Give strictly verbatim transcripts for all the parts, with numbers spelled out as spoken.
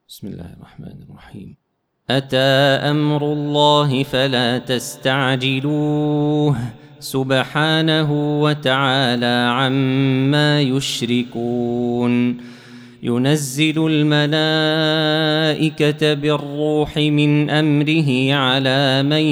بسم الله الرحمن الرحيم. أتى أمر الله فلا تستعجلوه سبحانه وتعالى عما يشركون. ينزل الملائكة بالروح من أمره على من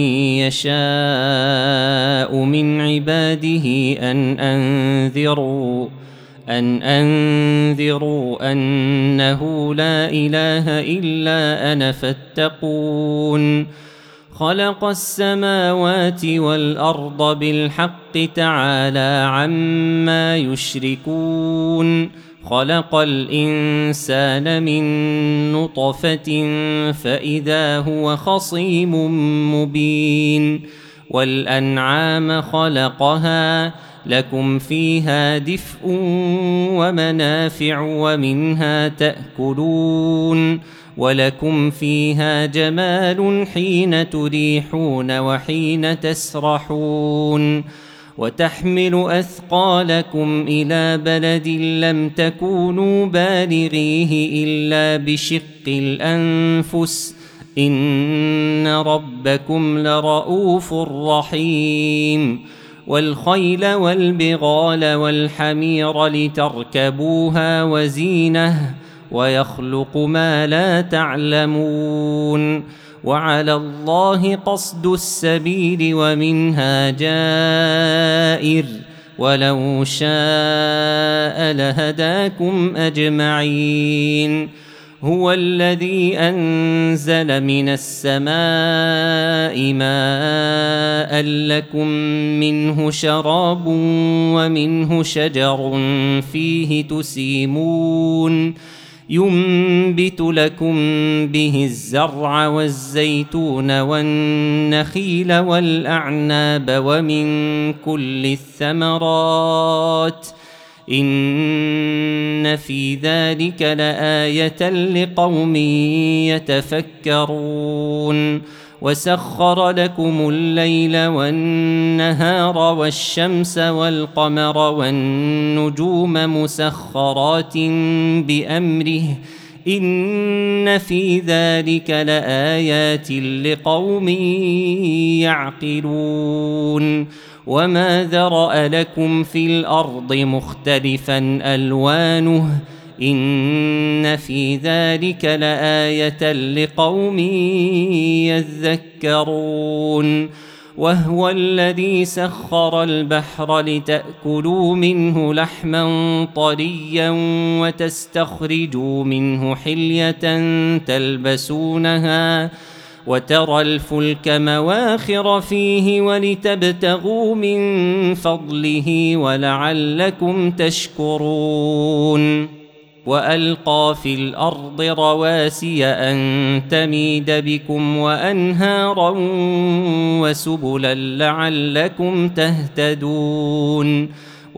يشاء من عباده أن أنذروا أن أنذروا أنه لا إله إلا أنا فاتقون. خلق السماوات والأرض بالحق تعالى عما يشركون. خلق الإنسان من نطفة فإذا هو خصيم مبين. والأنعام خلقها لكم فيها دفء ومنافع ومنها تأكلون. ولكم فيها جمال حين تريحون وحين تسرحون. وتحمل أثقالكم إلى بلد لم تكونوا بالغيه إلا بشق الأنفس إن ربكم لرؤوف رحيم. والخيل والبغال والحمير لتركبوها وزينة ويخلق ما لا تعلمون. وعلى الله قصد السبيل ومنها جائر ولو شاء لهداكم أجمعين. هو الذي أنزل من السماء ماء لكم منه شراب ومنه شجر فيه تسيمون. ينبت لكم به الزرع والزيتون والنخيل والأعناب ومن كل الثمرات إن في ذلك لآية لقوم يتفكرون. وسخر لكم الليل والنهار والشمس والقمر والنجوم مسخرات بأمره إن في ذلك لآيات لقوم يعقلون. وما ذرأ لكم في الأرض مختلفا ألوانه إن في ذلك لآية لقوم يذكرون. وهو الذي سخر البحر لتأكلوا منه لحما طريا وتستخرجوا منه حلية تلبسونها وترى الفلك مواخر فيه ولتبتغوا من فضله ولعلكم تشكرون. وألقى في الأرض رواسي أن تميد بكم وأنهارا وسبلا لعلكم تهتدون.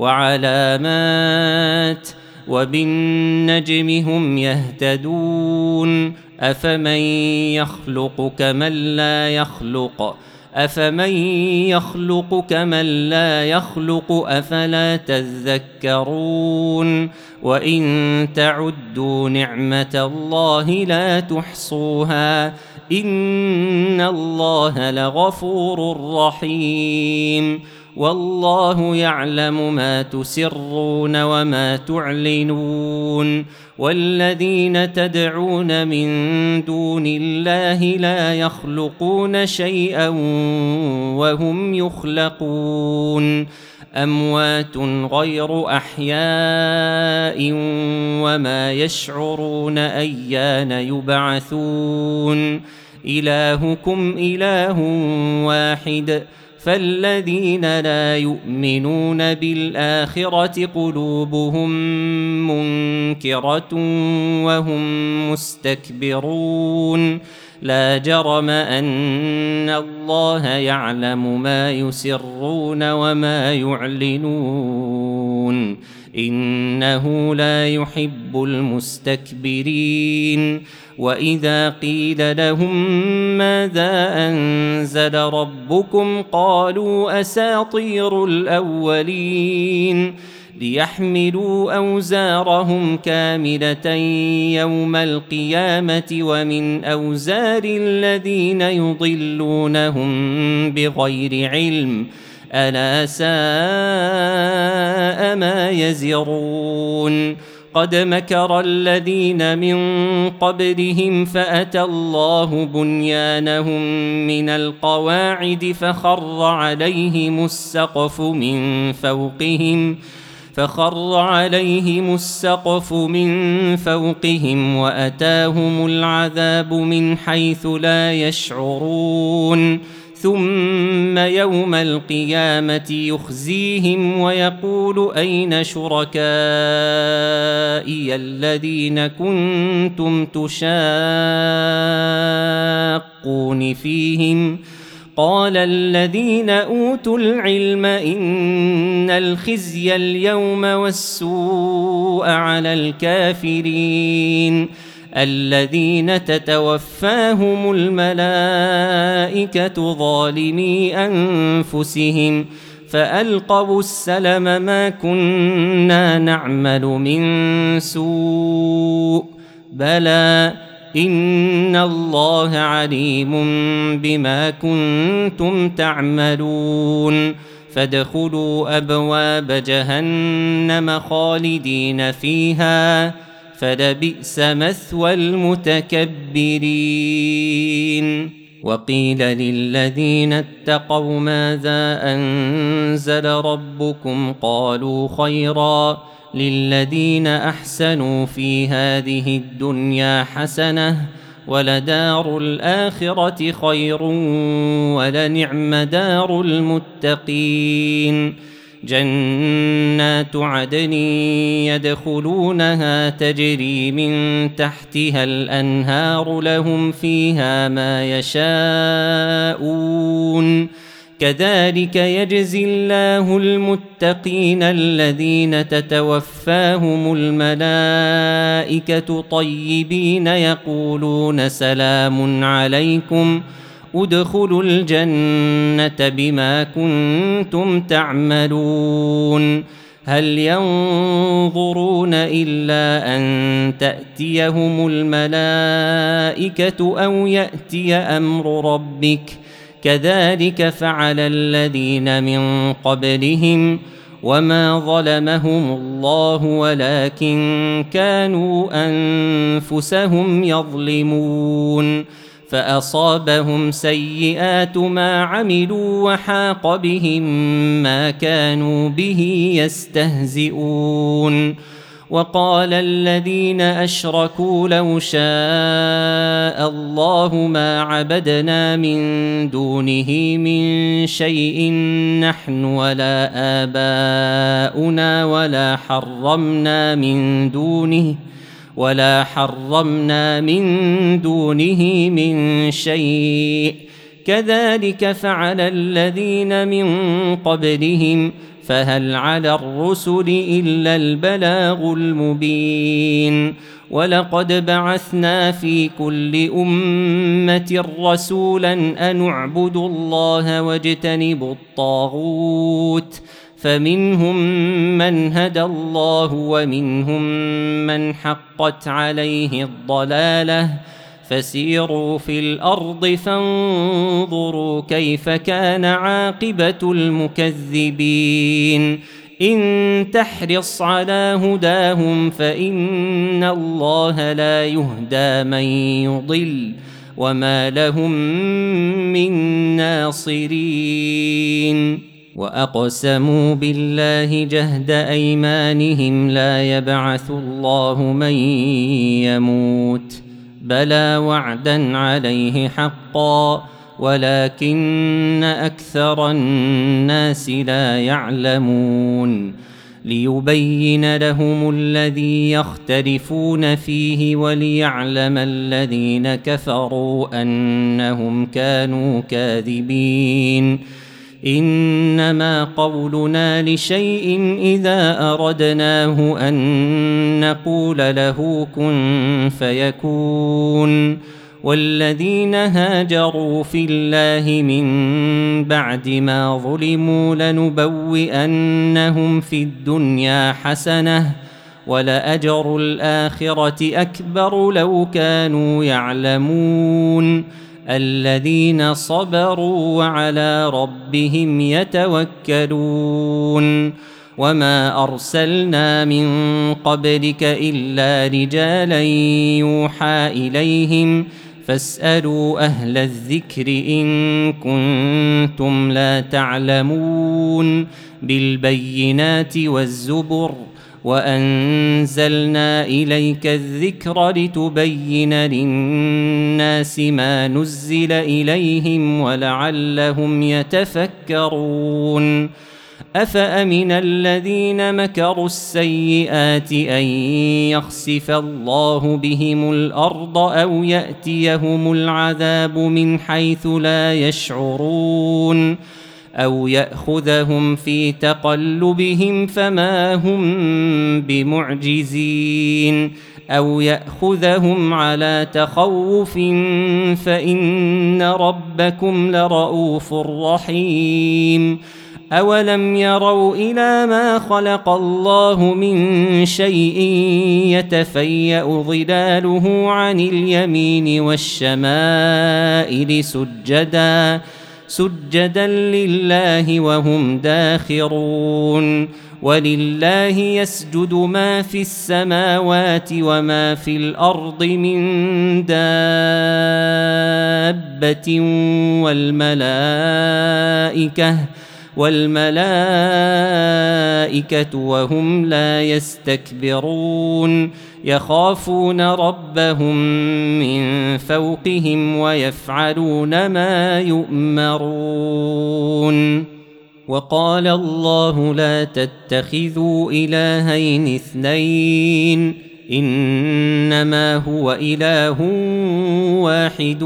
وعلامات وبالنجم هم يهتدون. أفمن يخلق كمن لا يخلق أفمن يخلق كمن لا يخلق أفلا تذكرون. وإن تعدوا نعمة الله لا تحصوها إن الله لغفور رحيم. والله يعلم ما تسرون وما تعلنون. والذين تدعون من دون الله لا يخلقون شيئا وهم يخلقون. أموات غير أحياء وما يشعرون أيان يبعثون. إلهكم إله واحد فالذين لا يؤمنون بالآخرة قلوبهم منكرة وهم مستكبرون. لا جرم أن الله يعلم ما يسرون وما يعلنون إنه لا يحب المستكبرين. وإذا قيل لهم ماذا أنزل ربكم قالوا أساطير الأولين ليحملوا أوزارهم كاملة يوم القيامة ومن أوزار الذين يضلونهم بغير علم ألا ساء ما يزرون قد مكر الذين من قبلهم فأتى الله بنيانهم من القواعد فخر عليهم السقف من فوقهم فخر عليهم السقف من فوقهم وأتاهم العذاب من حيث لا يشعرون ثم يوم القيامة يخزيهم ويقول أين شركائي الذين كنتم تشاقون فيهم قال الذين أوتوا العلم إن الخزي اليوم والسوء على الكافرين الذين تتوفاهم الملائكة ظالمي أنفسهم فألقوا السلم ما كنا نعمل من سوء بلى إن الله عليم بما كنتم تعملون فادخلوا أبواب جهنم خالدين فيها فلبئس مثوى المتكبرين وقيل للذين اتقوا ماذا أنزل ربكم قالوا خيرا للذين أحسنوا في هذه الدنيا حسنة ولدار الآخرة خير ولنعم دار المتقين جنات عدن يدخلونها تجري من تحتها الأنهار لهم فيها ما يشاءون كذلك يجزي الله المتقين الذين تتوفاهم الملائكة طيبين يقولون سلام عليكم ادخلوا الجنة بما كنتم تعملون هل ينظرون إلا أن تأتيهم الملائكة أو يأتي أمر ربك كذلك فعل الذين من قبلهم وما ظلمهم الله ولكن كانوا أنفسهم يظلمون فأصابهم سيئات ما عملوا وحاق بهم ما كانوا به يستهزئون وقال الذين أشركوا لو شاء الله ما عبدنا من دونه من شيء نحن ولا آباؤنا ولا حرمنا من دونه ولا حرمنا من دونه من شيء كذلك فعل الذين من قبلهم فهل على الرسل إلا البلاغ المبين ولقد بعثنا في كل أمة رسولا أن اعبدوا الله واجتنبوا الطاغوت فمنهم من هدى الله ومنهم من حقت عليه الضلالة فسيروا في الأرض فانظروا كيف كان عاقبة المكذبين إن تحرص على هداهم فإن الله لا يهدى من يضل وما لهم من ناصرين وأقسموا بالله جهد أيمانهم لا يبعث الله من يموت بلى وعدا عليه حقا ولكن أكثر الناس لا يعلمون ليبين لهم الذي يختلفون فيه وليعلم الذين كفروا أنهم كانوا كاذبين إنما قولنا لشيء إذا أردناه أن نقول له كن فيكون والذين هاجروا في الله من بعد ما ظلموا لنبوئنهم في الدنيا حسنة ولأجر الآخرة أكبر لو كانوا يعلمون الذين صبروا وعلى ربهم يتوكلون وما أرسلنا من قبلك إلا رجالا يوحى إليهم فاسألوا أهل الذكر إن كنتم لا تعلمون بالبينات والزبر وأنزلنا إليك الذكر لتبين للناس ما نزل إليهم ولعلهم يتفكرون أفأمن الذين مكروا السيئات أن يخسف الله بهم الأرض أو يأتيهم العذاب من حيث لا يشعرون أو يأخذهم في تقلبهم فما هم بمعجزين أو يأخذهم على تخوف فإن ربكم لرؤوف رحيم أولم يروا إلى ما خلق الله من شيء يتفيأ ظلاله عن اليمين والشمائل سجدا سجدا لله وهم داخرون ولله يسجد ما في السماوات وما في الأرض من دابة والملائكة والملائكة وهم لا يستكبرون يخافون ربهم من فوقهم ويفعلون ما يؤمرون وقال الله لا تتخذوا إلهين اثنين إنما هو إله واحد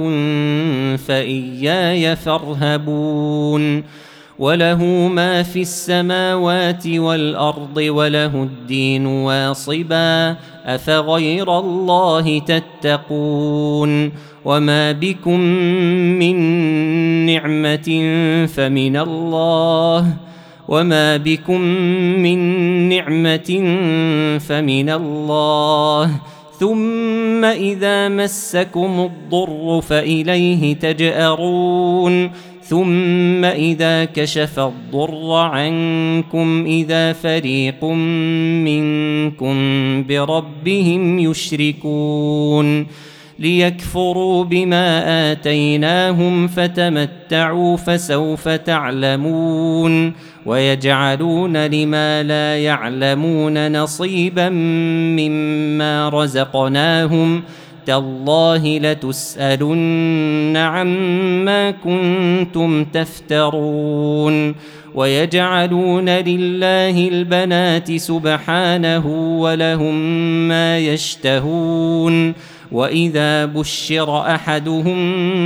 فإياي فارهبون وله ما في السماوات والأرض وله الدين واصبا أفغير الله تتقون وما بكم من نعمة فمن الله وما بكم من نعمة فمن الله ثم إذا مسكم الضر فإليه تجأرون ثم إذا كشف الضر عنكم إذا فريق منكم بربهم يشركون ليكفروا بما آتيناهم فتمتعوا فسوف تعلمون ويجعلون لما لا يعلمون نصيبا مما رزقناهم تالله لتسألن عما كنتم تفترون ويجعلون لله البنات سبحانه ولهم ما يشتهون وإذا بشر أحدهم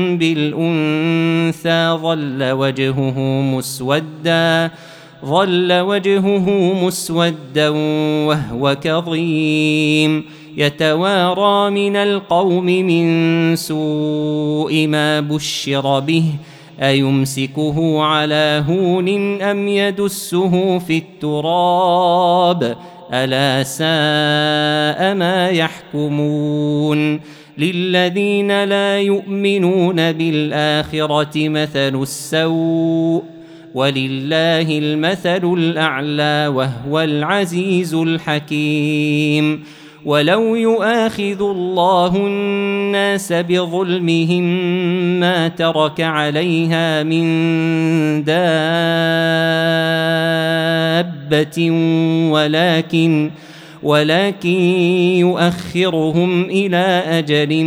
بالأنثى ظل وجهه مسودا ظل وجهه مسودا وهو كظيم يتوارى من القوم من سوء ما بشر به أيمسكه على هون أم يدسه في التراب ألا ساء ما يحكمون للذين لا يؤمنون بالآخرة مثل السوء ولله المثل الأعلى وهو العزيز الحكيم ولو يؤاخذ الله الناس بظلمهم ما ترك عليها من دابة ولكن ولكن يؤخرهم إلى أجل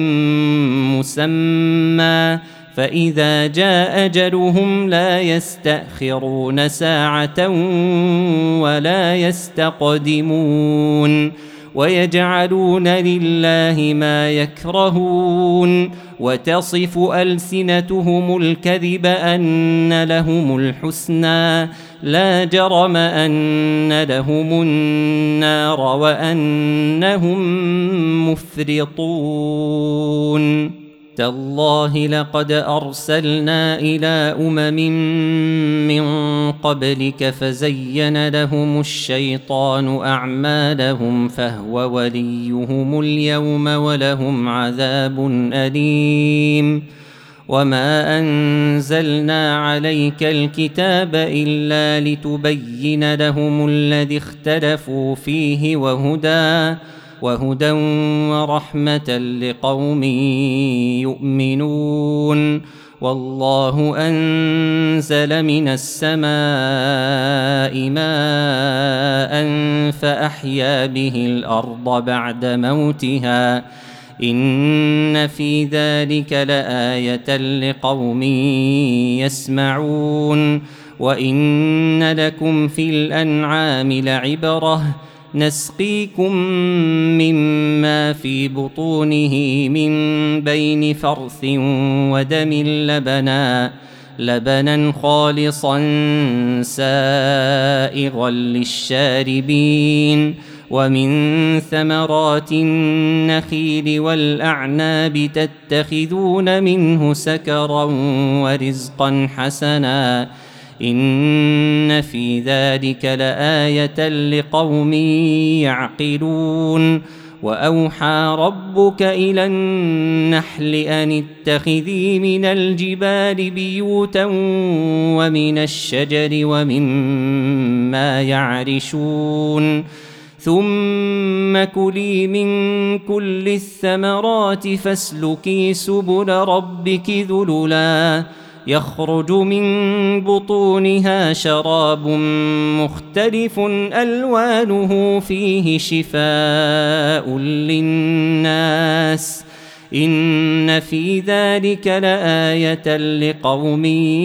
مسمى فإذا جاء أجلهم لا يستأخرون ساعة ولا يستقدمون ويجعلون لله ما يكرهون وتصف ألسنتهم الكذب أن لهم الحسنى لا جرم أن لهم النار وأنهم مفرطون تالله لقد أرسلنا إلى أمم من قبلك فزين لهم الشيطان أعمالهم فهو وليهم اليوم ولهم عذاب أليم وما أنزلنا عليك الكتاب إلا لتبين لهم الذي اختلفوا فيه وهدى وهدى ورحمة لقوم يؤمنون والله أنزل من السماء ماء فأحيا به الأرض بعد موتها إن في ذلك لآية لقوم يسمعون وإن لكم في الأنعام لعبرة نسقيكم مما في بطونه من بين فرث ودم لبنا لبنا خالصا سائغا للشاربين ومن ثمرات النخيل والأعناب تتخذون منه سكرا ورزقا حسنا إن في ذلك لآية لقوم يعقلون وأوحى ربك إلى النحل أن اتخذي من الجبال بيوتا ومن الشجر ومما يعرشون ثم كلي من كل الثمرات فاسلكي سبل ربك ذللا يخرج من بطونها شراب مختلف ألوانه فيه شفاء للناس إن في ذلك لآية لقوم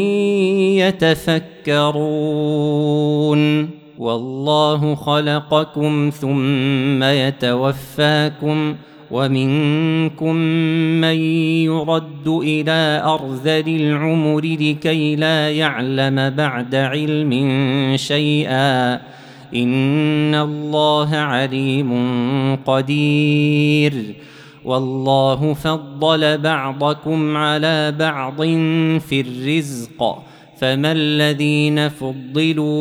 يتفكرون والله خلقكم ثم يتوفاكم ومنكم من يرد إلى أرذل العمر لكي لا يعلم بعد علم شيئا إن الله عليم قدير والله فضل بعضكم على بعض في الرزق فما الذين فضلوا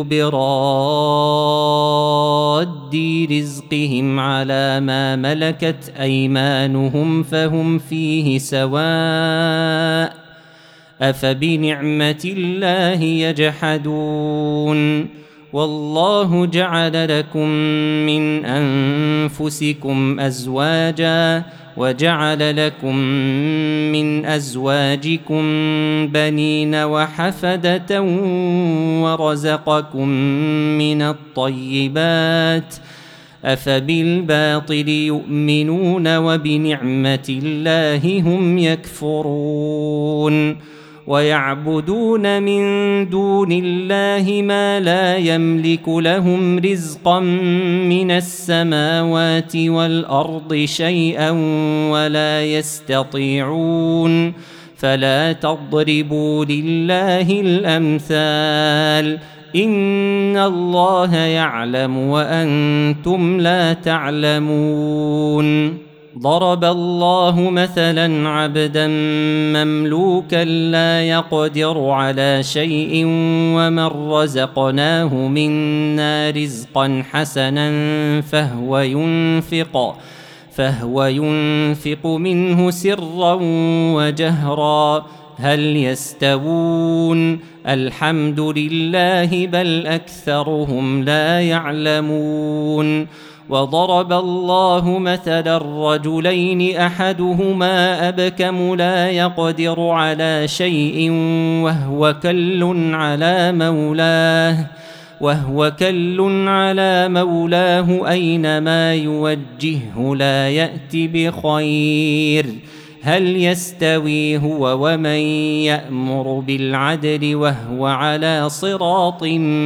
براد رزقهم على ما ملكت أيمانهم فهم فيه سواء أفبنعمة الله يجحدون والله جعل لكم من أنفسكم أزواجا وجعل لكم من أزواجكم بنين وحفدة ورزقكم من الطيبات أفبالباطل يؤمنون وبنعمة الله هم يكفرون ويعبدون من دون الله ما لا يملك لهم رزقا من السماوات والأرض شيئا ولا يستطيعون فلا تضربوا لله الأمثال إن الله يعلم وأنتم لا تعلمون ضرب الله مثلا عبدا مملوكا لا يقدر على شيء ومن رزقناه منا رزقا حسنا فهو ينفق فهو ينفق منه سرا وجهرا هل يستوون الحمد لله بل أكثرهم لا يعلمون وضرب الله مثلا الرجلين أحدهما أبكم لا يقدر على شيء وهو كل على مولاه وهو كل على مولاه أينما يوجهه لا يأتي بخير هل يستوي هو ومن يأمر بالعدل وهو على صراط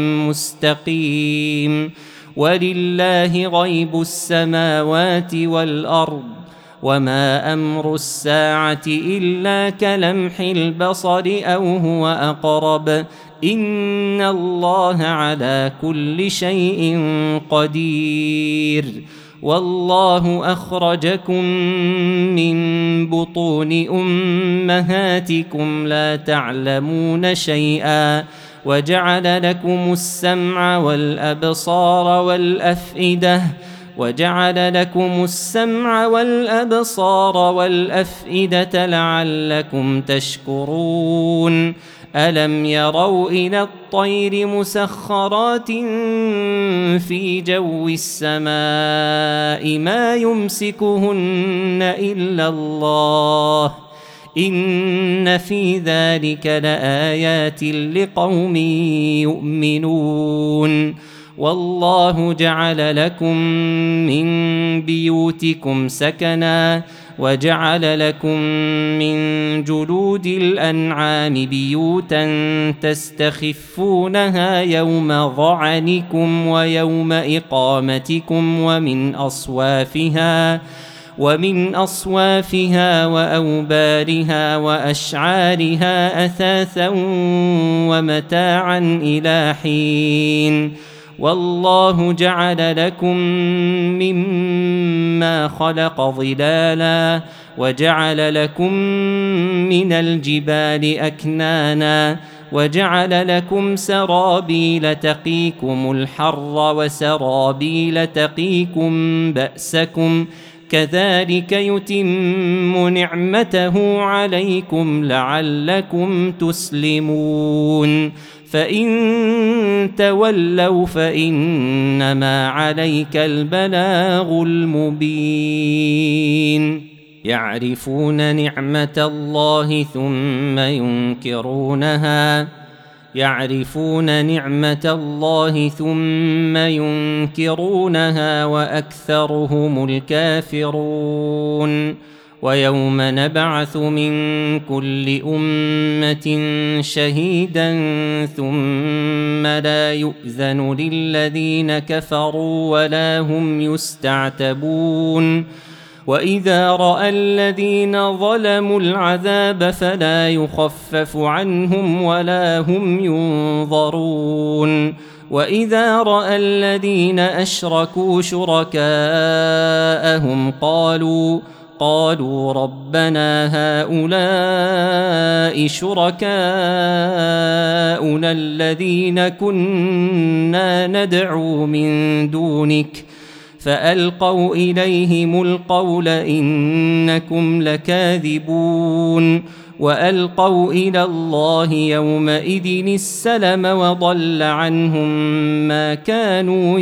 مستقيم ولله غيب السماوات والأرض وما أمر الساعة إلا كلمح البصر أو هو أقرب إن الله على كل شيء قدير والله أخرجكم من بطون أمهاتكم لا تعلمون شيئا وجعل لكم السمع والأبصار والأفئدة وجعل لكم السمع والأبصار والأفئدة لعلكم تشكرون ألم يروا إلى الطير مسخرات في جو السماء ما يمسكهن إلا الله إن في ذلك لآيات لقوم يؤمنون والله جعل لكم من بيوتكم سكنا وجعل لكم من جلود الأنعام بيوتا تستخفونها يوم ظعنكم ويوم إقامتكم ومن أصوافها ومن أصوافها وأوبارها وأشعارها أثاثا ومتاعا إلى حين والله جعل لكم مما خلق ظلالا وجعل لكم من الجبال أكنانا وجعل لكم سرابيل تقيكم الحر وسرابيل تقيكم بأسكم كذلك يتم نعمته عليكم لعلكم تسلمون فإن تولوا فإنما عليك البلاغ المبين يعرفون نعمة الله ثم ينكرونها يعرفون نعمة الله ثم ينكرونها وأكثرهم الكافرون ويوم نبعث من كل أمة شهيدا ثم لا يؤذن للذين كفروا ولا هم يستعتبون وإذا رأى الذين ظلموا العذاب فلا يخفف عنهم ولا هم ينظرون وإذا رأى الذين أشركوا شركاءهم قالوا قالوا ربنا هؤلاء شركاؤنا الذين كنا ندعو من دونك فألقوا إليهم القول إنكم لكاذبون وألقوا إلى الله يومئذ السلم وضل عنهم ما كانوا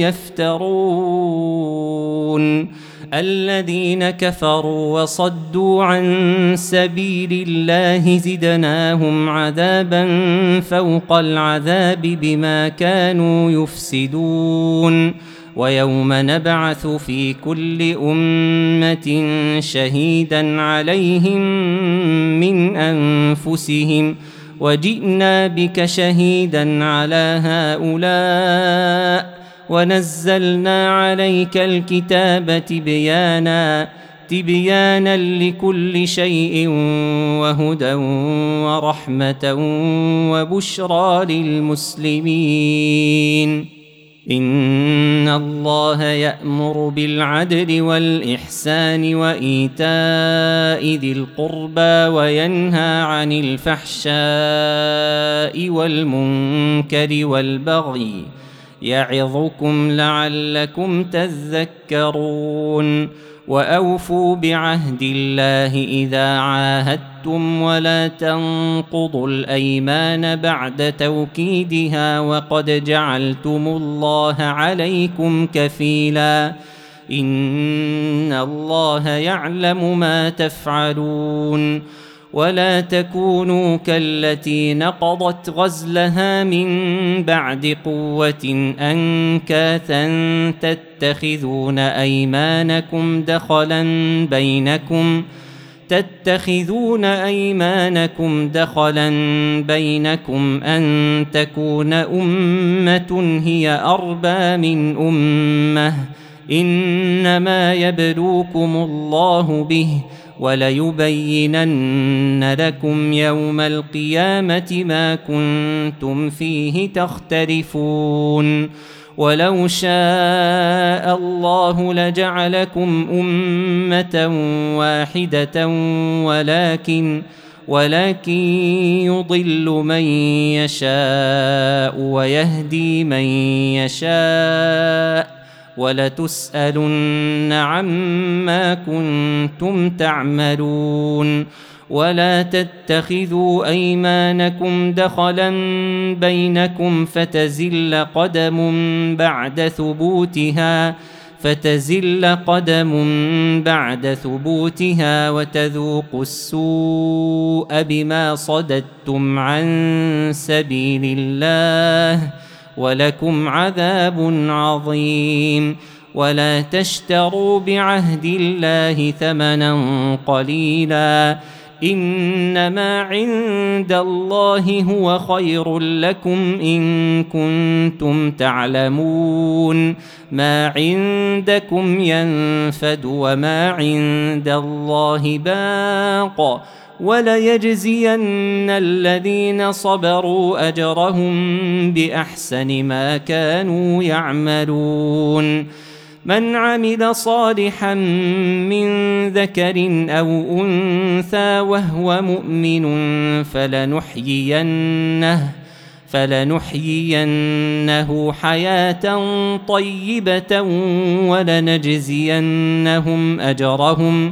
يفترون الذين كفروا وصدوا عن سبيل الله زدناهم عذابا فوق العذاب بما كانوا يفسدون ويوم نبعث في كل أمة شهيدا عليهم من أنفسهم وجئنا بك شهيدا على هؤلاء ونزلنا عليك الكتاب تبيانا تبيانا لكل شيء وهدى ورحمة وبشرى للمسلمين إن الله يأمر بالعدل والإحسان وإيتاء ذي القربى وينهى عن الفحشاء والمنكر والبغي يعظكم لعلكم تذكرون وأوفوا بعهد الله إذا عاهدتم ولا تنقضوا الأيمان بعد توكيدها وقد جعلتم الله عليكم كفيلا إن الله يعلم ما تفعلون ولا تكونوا كالتي نقضت غزلها من بعد قوة أنكاثا تتخذون أيمانكم دخلا بينكم تتخذون أيمانكم دخلا بينكم أن تكون أمة هي أربى من أمة إنما يبلوكم الله به وليبينن لكم يوم القيامة ما كنتم فيه تختلفون ولو شاء الله لجعلكم أمة واحدة ولكن ولكن يضل من يشاء ويهدي من يشاء ولتسألن عما كنتم تعملون. ولا تتخذوا أيمانكم دخلا بينكم فتزل قدم بعد ثبوتها فتزل قدم بعد ثبوتها وتذوقوا السوء بما صددتم عن سبيل الله ولكم عذاب عظيم. ولا تشتروا بعهد الله ثمنا قليلا إنما عند الله هو خير لكم إن كنتم تعلمون. ما عندكم ينفد وما عند الله باق وليجزين الذين صبروا أجرهم بأحسن ما كانوا يعملون. من عمل صالحا من ذكر أو أنثى وهو مؤمن فلنحيينه فلنحيينه حياة طيبة ولنجزينهم أجرهم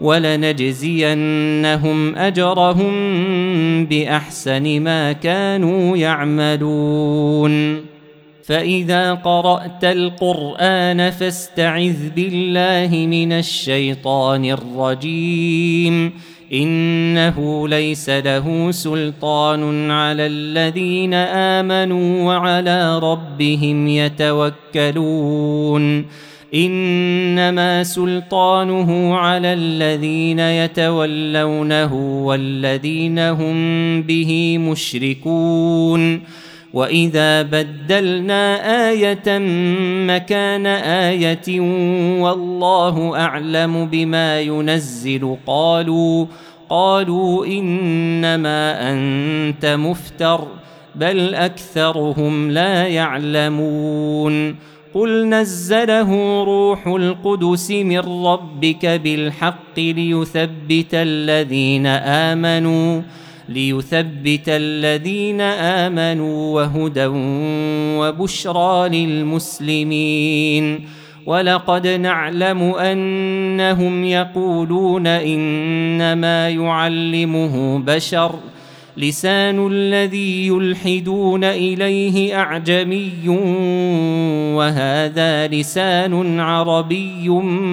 ولنجزينهم أجرهم بأحسن ما كانوا يعملون. فإذا قرأت القرآن فاستعذ بالله من الشيطان الرجيم. إنه ليس له سلطان على الذين آمنوا وعلى ربهم يتوكلون. إنما سلطانه على الذين يتولونه والذين هم به مشركون. وإذا بدلنا آية مكان آية والله أعلم بما ينزل قالوا قالوا إنما أنت مفتر بل أكثرهم لا يعلمون. قل نزله روح القدس من ربك بالحق ليثبت الذين آمنوا ليثبت الذين آمنوا وهدى وبشرى للمسلمين. ولقد نعلم أنهم يقولون إنما يعلمه بشر لسان الذي يلحدون إليه أعجمي وهذا لسان عربي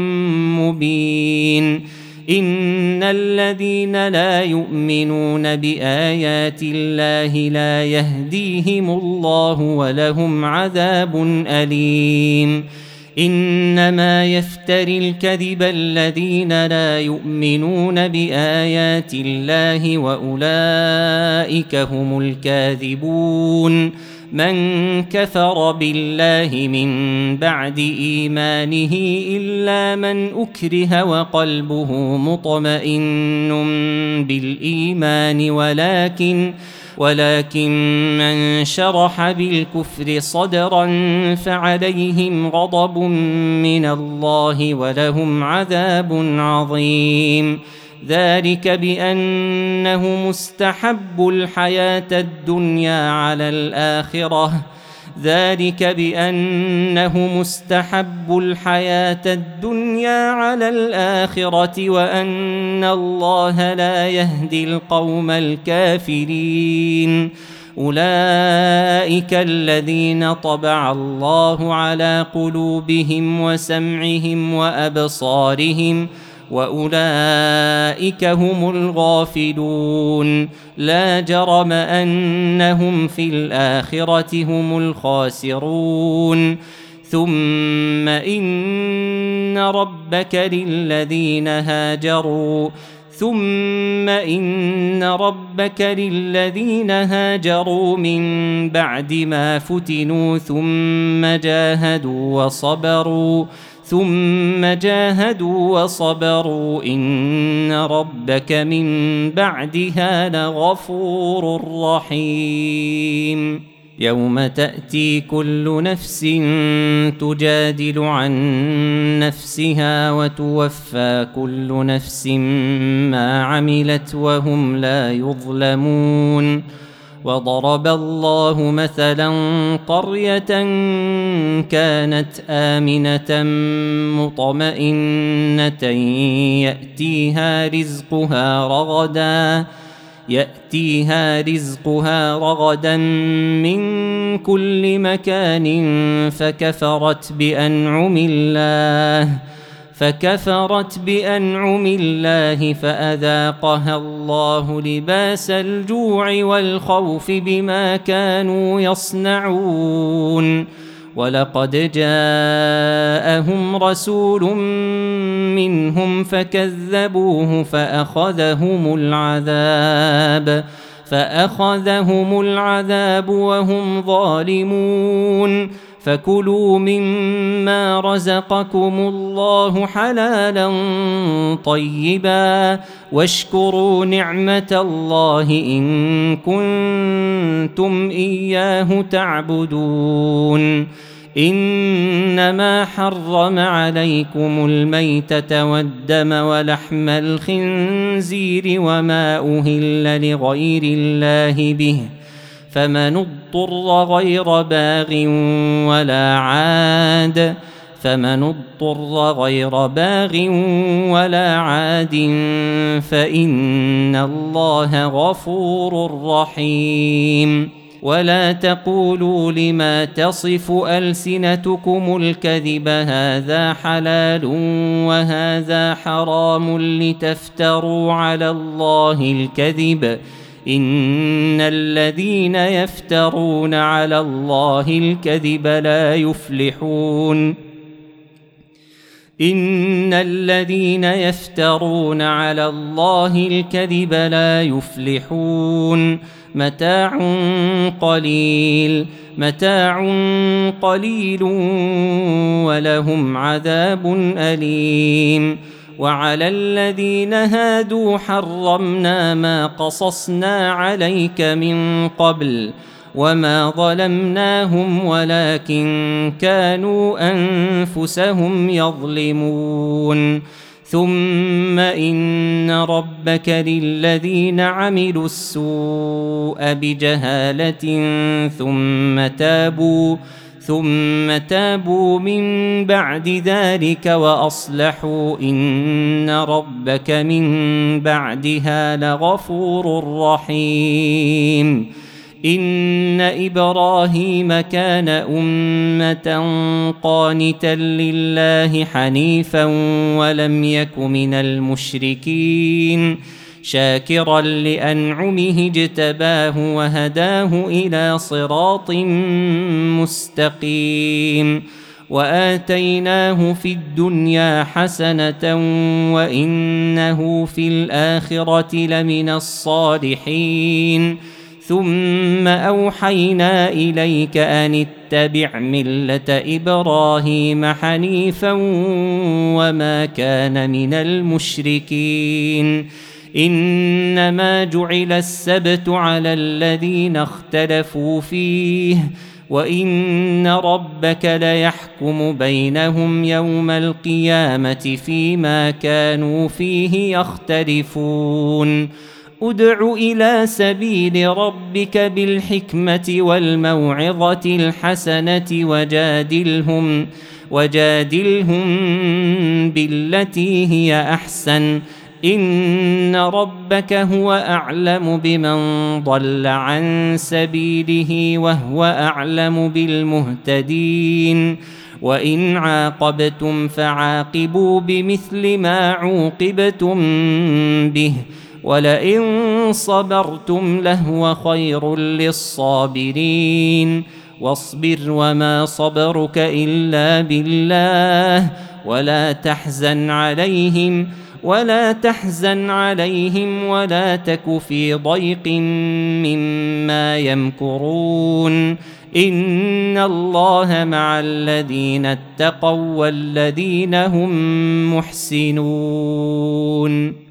مبين. إن الذين لا يؤمنون بآيات الله لا يهديهم الله ولهم عذاب أليم. إنما يفتري الكذب الذين لا يؤمنون بآيات الله وأولئك هم الكاذبون. من كفر بالله من بعد إيمانه إلا من أكره وقلبه مطمئن بالإيمان ولكن ولكن من شرح بالكفر صدرا فعليهم غضب من الله ولهم عذاب عظيم. ذلك بأنه مستحب الحياة الدنيا على الآخرة ذلك بأنه مستحب الحياة الدنيا على الآخرة وأن الله لا يهدي القوم الكافرين. أولئك الذين طبع الله على قلوبهم وسمعهم وأبصارهم وأولئك هم الغافلون. لا جرم أنهم في الآخرة هم الخاسرون. ثم إن ربك للذين هاجروا ثم إن ربك للذين هاجروا من بعد ما فتنوا ثم جاهدوا وصبروا ثم جاهدوا وصبروا إن ربك من بعدها لغفور رحيم. يوم تأتي كل نفس تجادل عن نفسها وتوفى كل نفس ما عملت وهم لا يظلمون. وضرب الله مثلا قرية كانت آمنة مطمئنة يأتيها رزقها رغدا يأتيها رزقها رغدا من كل مكان فكفرت بأنعم الله فكفرت بأنعم الله فأذاقها الله لباس الجوع والخوف بما كانوا يصنعون. ولقد جاءهم رسول منهم فكذبوه فأخذهم العذاب فأخذهم العذاب وهم ظالمون. فكلوا مما رزقكم الله حلالا طيبا واشكروا نعمة الله إن كنتم إياه تعبدون. إنما حرم عليكم الميتة والدم ولحم الخنزير وما أهل لغير الله به فمن اضطر غير باغ ولا عاد فمن اضطر غير باغ ولا عاد فإن الله غفور رحيم. ولا تقولوا لما تصف ألسنتكم الكذب هذا حلال وهذا حرام لتفتروا على الله الكذب إن الذين يفترون على الله الكذب لا يفلحون. إن الذين يفترون على الله الكذب لا يفلحون. متاع قليل متاع قليل ولهم عذاب أليم. وعلى الذين هادوا حرمنا ما قصصنا عليك من قبل وما ظلمناهم ولكن كانوا أنفسهم يظلمون. ثم إن ربك للذين عملوا السوء بجهالة ثم تابوا ثم تابوا من بعد ذلك وأصلحوا إن ربك من بعدها لغفور رحيم. إن إبراهيم كان أمة قانتا لله حنيفا ولم يك من المشركين شاكرا لأنعمه اجتباه وهداه إلى صراط مستقيم. وآتيناه في الدنيا حسنة وإنه في الآخرة لمن الصالحين. ثم أوحينا إليك أن اتبع ملة إبراهيم حنيفا وما كان من المشركين. إنما جعل السبت على الذين اختلفوا فيه وإن ربك ليحكم بينهم يوم القيامة فيما كانوا فيه يختلفون. ادع إلى سبيل ربك بالحكمة والموعظة الحسنة وجادلهم وجادلهم بالتي هي أحسن إن ربك هو أعلم بمن ضل عن سبيله وهو أعلم بالمهتدين. وإن عاقبتم فعاقبوا بمثل ما عوقبتم به ولئن صبرتم لهو خير للصابرين. واصبر وما صبرك إلا بالله ولا تحزن عليهم ولا تحزن عليهم ولا تك في ضيق مما يمكرون. إن الله مع الذين اتقوا والذين هم محسنون.